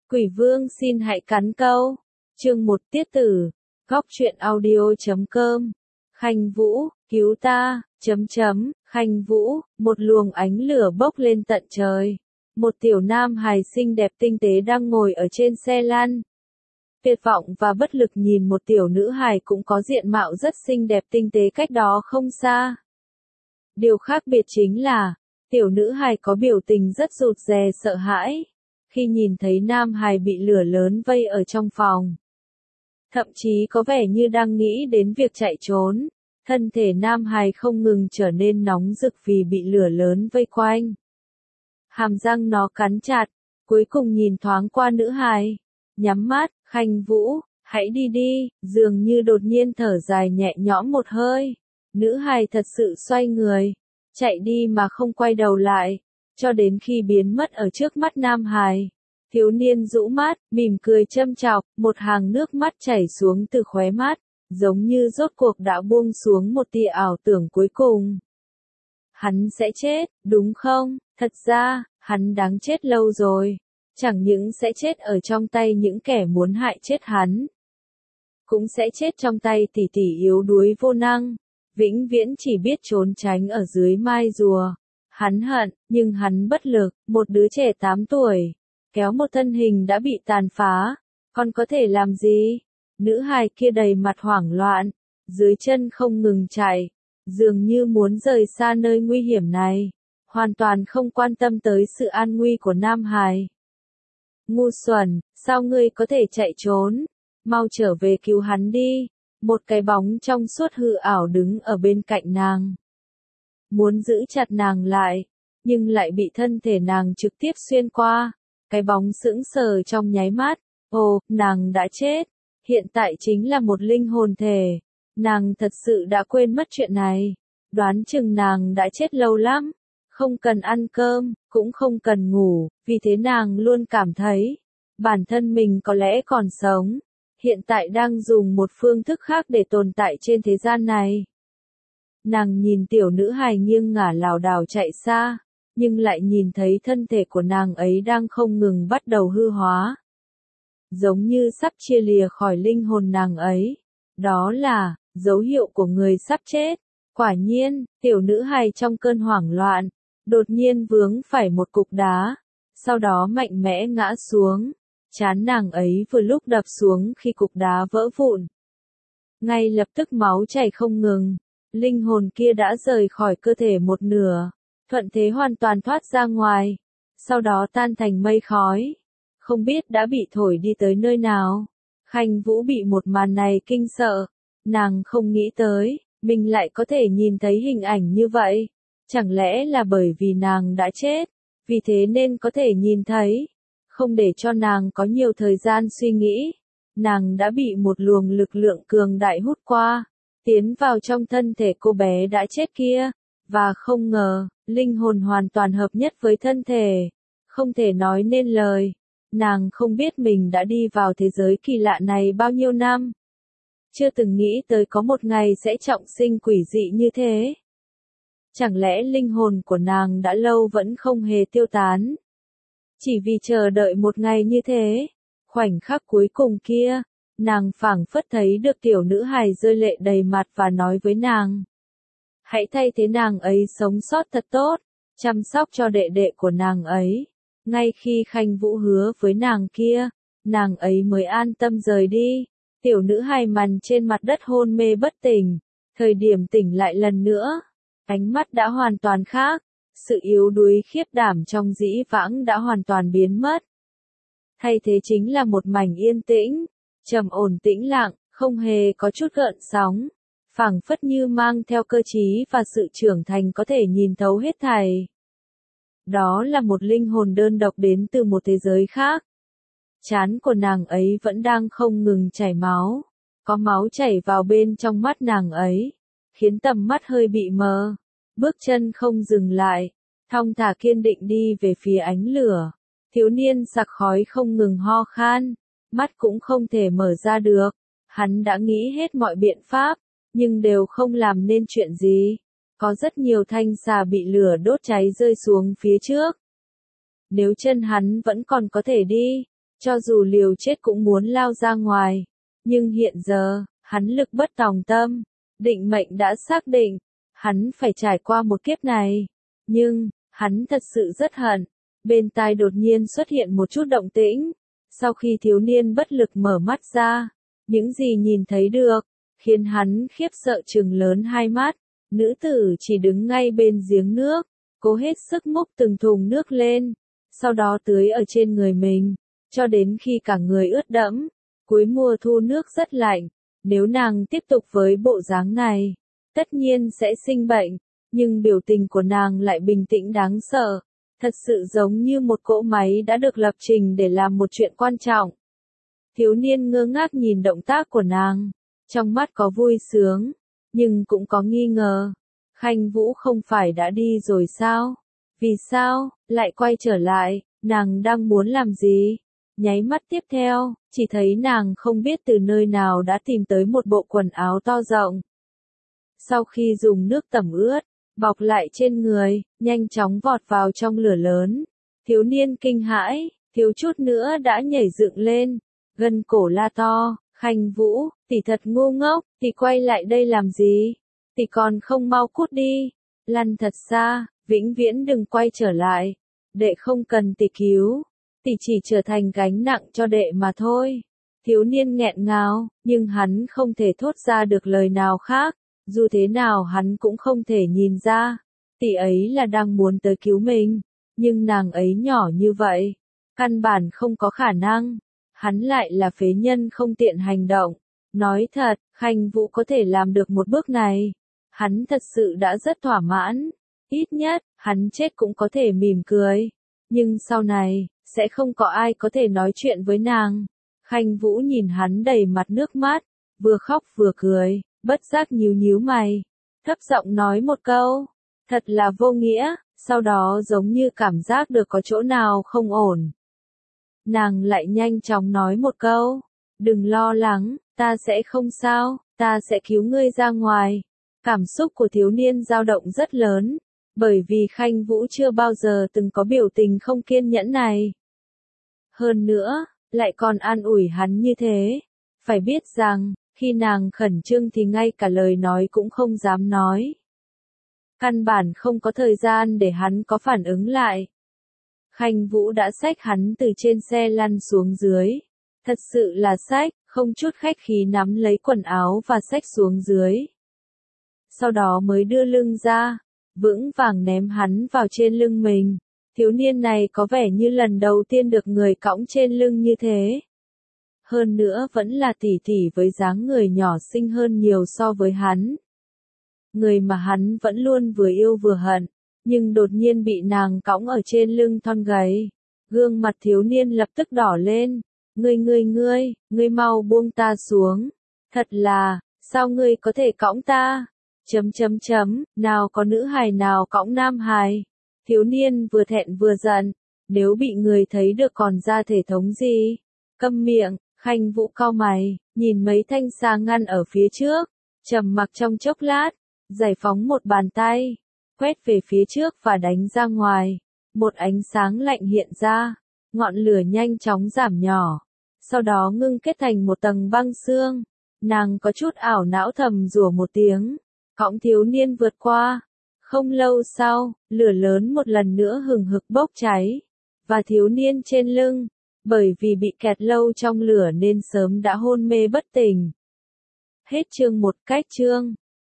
Quỷ vương xin hãy cắn câu. Chương 1 tiết tử. Góc truyện audio.com. Khanh Vũ, cứu ta, Khanh Vũ, một luồng ánh lửa bốc lên tận trời. Một tiểu nam hài xinh đẹp tinh tế đang ngồi ở trên xe lăn. Tuyệt vọng và bất lực nhìn một tiểu nữ hài cũng có diện mạo rất xinh đẹp tinh tế cách đó không xa. Điều khác biệt chính là, tiểu nữ hài có biểu tình rất rụt rè sợ hãi, khi nhìn thấy nam hài bị lửa lớn vây ở trong phòng. Thậm chí có vẻ như đang nghĩ đến việc chạy trốn, thân thể nam hài không ngừng trở nên nóng rực vì bị lửa lớn vây quanh. Hàm răng nó cắn chặt, cuối cùng nhìn thoáng qua nữ hài, nhắm mắt, Khanh Vũ, hãy đi đi, dường như đột nhiên thở dài nhẹ nhõm một hơi. Nữ hài thật sự xoay người, chạy đi mà không quay đầu lại, cho đến khi biến mất ở trước mắt nam hài. Thiếu niên rũ mắt, mỉm cười châm chọc, một hàng nước mắt chảy xuống từ khóe mắt, giống như rốt cuộc đã buông xuống một tia ảo tưởng cuối cùng. Hắn sẽ chết, đúng không? Thật ra, hắn đáng chết lâu rồi. Chẳng những sẽ chết ở trong tay những kẻ muốn hại chết hắn, cũng sẽ chết trong tay tỷ tỷ yếu đuối vô năng, vĩnh viễn chỉ biết trốn tránh ở dưới mai rùa. Hắn hận, nhưng hắn bất lực, một đứa trẻ 8 tuổi, kéo một thân hình đã bị tàn phá, còn có thể làm gì? Nữ hài kia đầy mặt hoảng loạn, dưới chân không ngừng chạy, dường như muốn rời xa nơi nguy hiểm này, hoàn toàn không quan tâm tới sự an nguy của nam hài. Ngu xuẩn, sao ngươi có thể chạy trốn? Mau trở về cứu hắn đi. Một cái bóng trong suốt hư ảo đứng ở bên cạnh nàng. Muốn giữ chặt nàng lại, nhưng lại bị thân thể nàng trực tiếp xuyên qua. Cái bóng sững sờ trong nháy mắt. Ồ, nàng đã chết. Hiện tại chính là một linh hồn thể. Nàng thật sự đã quên mất chuyện này. Đoán chừng nàng đã chết lâu lắm. Không cần ăn cơm, cũng không cần ngủ, vì thế nàng luôn cảm thấy, bản thân mình có lẽ còn sống, hiện tại đang dùng một phương thức khác để tồn tại trên thế gian này. Nàng nhìn tiểu nữ hài nghiêng ngả lảo đảo chạy xa, nhưng lại nhìn thấy thân thể của nàng ấy đang không ngừng bắt đầu hư hóa. Giống như sắp chia lìa khỏi linh hồn nàng ấy. Đó là, dấu hiệu của người sắp chết. Quả nhiên, tiểu nữ hài trong cơn hoảng loạn, đột nhiên vướng phải một cục đá, sau đó mạnh mẽ ngã xuống. Trán nàng ấy vừa lúc đập xuống khi cục đá vỡ vụn. Ngay lập tức máu chảy không ngừng, linh hồn kia đã rời khỏi cơ thể một nửa, thuận thế hoàn toàn thoát ra ngoài, sau đó tan thành mây khói, không biết đã bị thổi đi tới nơi nào. Khanh Vũ bị một màn này kinh sợ, nàng không nghĩ tới, mình lại có thể nhìn thấy hình ảnh như vậy. Chẳng lẽ là bởi vì nàng đã chết, vì thế nên có thể nhìn thấy, không để cho nàng có nhiều thời gian suy nghĩ. Nàng đã bị một luồng lực lượng cường đại hút qua, tiến vào trong thân thể cô bé đã chết kia, và không ngờ, linh hồn hoàn toàn hợp nhất với thân thể, không thể nói nên lời. Nàng không biết mình đã đi vào thế giới kỳ lạ này bao nhiêu năm. Chưa từng nghĩ tới có một ngày sẽ trọng sinh quỷ dị như thế. Chẳng lẽ linh hồn của nàng đã lâu vẫn không hề tiêu tán? Chỉ vì chờ đợi một ngày như thế, khoảnh khắc cuối cùng kia, nàng phảng phất thấy được tiểu nữ hài rơi lệ đầy mặt và nói với nàng. Hãy thay thế nàng ấy sống sót thật tốt, chăm sóc cho đệ đệ của nàng ấy. Ngay khi Khanh Vũ hứa với nàng kia, nàng ấy mới an tâm rời đi. Tiểu nữ hài nằm trên mặt đất hôn mê bất tỉnh, thời điểm tỉnh lại lần nữa. Ánh mắt đã hoàn toàn khác, sự yếu đuối khiếp đảm trong dĩ vãng đã hoàn toàn biến mất. Thay thế chính là một mảnh yên tĩnh, trầm ổn tĩnh lặng, không hề có chút gợn sóng, phảng phất như mang theo cơ trí và sự trưởng thành có thể nhìn thấu hết thảy. Đó là một linh hồn đơn độc đến từ một thế giới khác. Trán của nàng ấy vẫn đang không ngừng chảy máu, có máu chảy vào bên trong mắt nàng ấy, khiến tầm mắt hơi bị mờ, bước chân không dừng lại, thong thả kiên định đi về phía ánh lửa. Thiếu niên sặc khói không ngừng ho khan, mắt cũng không thể mở ra được, hắn đã nghĩ hết mọi biện pháp, nhưng đều không làm nên chuyện gì. Có rất nhiều thanh xà bị lửa đốt cháy rơi xuống phía trước. Nếu chân hắn vẫn còn có thể đi, cho dù liều chết cũng muốn lao ra ngoài. Nhưng hiện giờ, hắn lực bất tòng tâm, định mệnh đã xác định, hắn phải trải qua một kiếp này. Nhưng, hắn thật sự rất hận. Bên tai đột nhiên xuất hiện một chút động tĩnh. Sau khi thiếu niên bất lực mở mắt ra, những gì nhìn thấy được, khiến hắn khiếp sợ trừng lớn hai mắt. Nữ tử chỉ đứng ngay bên giếng nước, cố hết sức múc từng thùng nước lên, sau đó tưới ở trên người mình, cho đến khi cả người ướt đẫm. Cuối mùa thu nước rất lạnh, nếu nàng tiếp tục với bộ dáng này, tất nhiên sẽ sinh bệnh, nhưng biểu tình của nàng lại bình tĩnh đáng sợ, thật sự giống như một cỗ máy đã được lập trình để làm một chuyện quan trọng. Thiếu niên ngơ ngác nhìn động tác của nàng, trong mắt có vui sướng, nhưng cũng có nghi ngờ. Khanh Vũ không phải đã đi rồi sao? Vì sao, lại quay trở lại, nàng đang muốn làm gì? Nháy mắt tiếp theo, chỉ thấy nàng không biết từ nơi nào đã tìm tới một bộ quần áo to rộng. Sau khi dùng nước tẩm ướt, bọc lại trên người, nhanh chóng vọt vào trong lửa lớn. Thiếu niên kinh hãi, thiếu chút nữa đã nhảy dựng lên, gân cổ la to, Khanh Vũ, tỷ thật ngu ngốc, tỷ quay lại đây làm gì? Tỷ còn không mau cút đi, lăn thật xa, vĩnh viễn đừng quay trở lại, đệ không cần tỷ cứu, tỷ chỉ trở thành gánh nặng cho đệ mà thôi. Thiếu niên nghẹn ngào, nhưng hắn không thể thốt ra được lời nào khác, dù thế nào hắn cũng không thể nhìn ra, tỷ ấy là đang muốn tới cứu mình, nhưng nàng ấy nhỏ như vậy, căn bản không có khả năng, hắn lại là phế nhân không tiện hành động. Nói thật, Khanh Vũ có thể làm được một bước này, hắn thật sự đã rất thỏa mãn, ít nhất, hắn chết cũng có thể mỉm cười, nhưng sau này, sẽ không có ai có thể nói chuyện với nàng. Khanh Vũ nhìn hắn đầy mặt nước mắt, vừa khóc vừa cười, bất giác nhíu nhíu mày, thấp giọng nói một câu, thật là vô nghĩa, sau đó giống như cảm giác được có chỗ nào không ổn. Nàng lại nhanh chóng nói một câu, đừng lo lắng, ta sẽ không sao, ta sẽ cứu ngươi ra ngoài. Cảm xúc của thiếu niên dao động rất lớn, bởi vì Khanh Vũ chưa bao giờ từng có biểu tình không kiên nhẫn này. Hơn nữa, lại còn an ủi hắn như thế. Phải biết rằng, khi nàng khẩn trương thì ngay cả lời nói cũng không dám nói. Căn bản không có thời gian để hắn có phản ứng lại. Khanh Vũ đã xách hắn từ trên xe lăn xuống dưới. Thật sự là xách, không chút khách khí nắm lấy quần áo và xách xuống dưới. Sau đó mới đưa lưng ra, vững vàng ném hắn vào trên lưng mình. Thiếu niên này có vẻ như lần đầu tiên được người cõng trên lưng như thế. Hơn nữa vẫn là tỷ tỷ với dáng người nhỏ xinh hơn nhiều so với hắn. Người mà hắn vẫn luôn vừa yêu vừa hận, nhưng đột nhiên bị nàng cõng ở trên lưng thon gầy. Gương mặt thiếu niên lập tức đỏ lên. Ngươi mau buông ta xuống. Thật là, sao ngươi có thể cõng ta? Nào có nữ hài nào cõng nam hài? Thiếu niên vừa thẹn vừa giận, nếu bị người thấy được còn ra thể thống gì? Câm miệng, Khanh Vũ cau mày, nhìn mấy thanh xa ngăn ở phía trước, trầm mặc trong chốc lát, giải phóng một bàn tay, quét về phía trước và đánh ra ngoài. Một ánh sáng lạnh hiện ra, ngọn lửa nhanh chóng giảm nhỏ, sau đó ngưng kết thành một tầng băng xương. Nàng có chút ảo não thầm rủa một tiếng, cõng thiếu niên vượt qua. Không lâu sau, lửa lớn một lần nữa hừng hực bốc cháy, và thiếu niên trên lưng, bởi vì bị kẹt lâu trong lửa nên sớm đã hôn mê bất tỉnh. Hết chương 1 cách chương.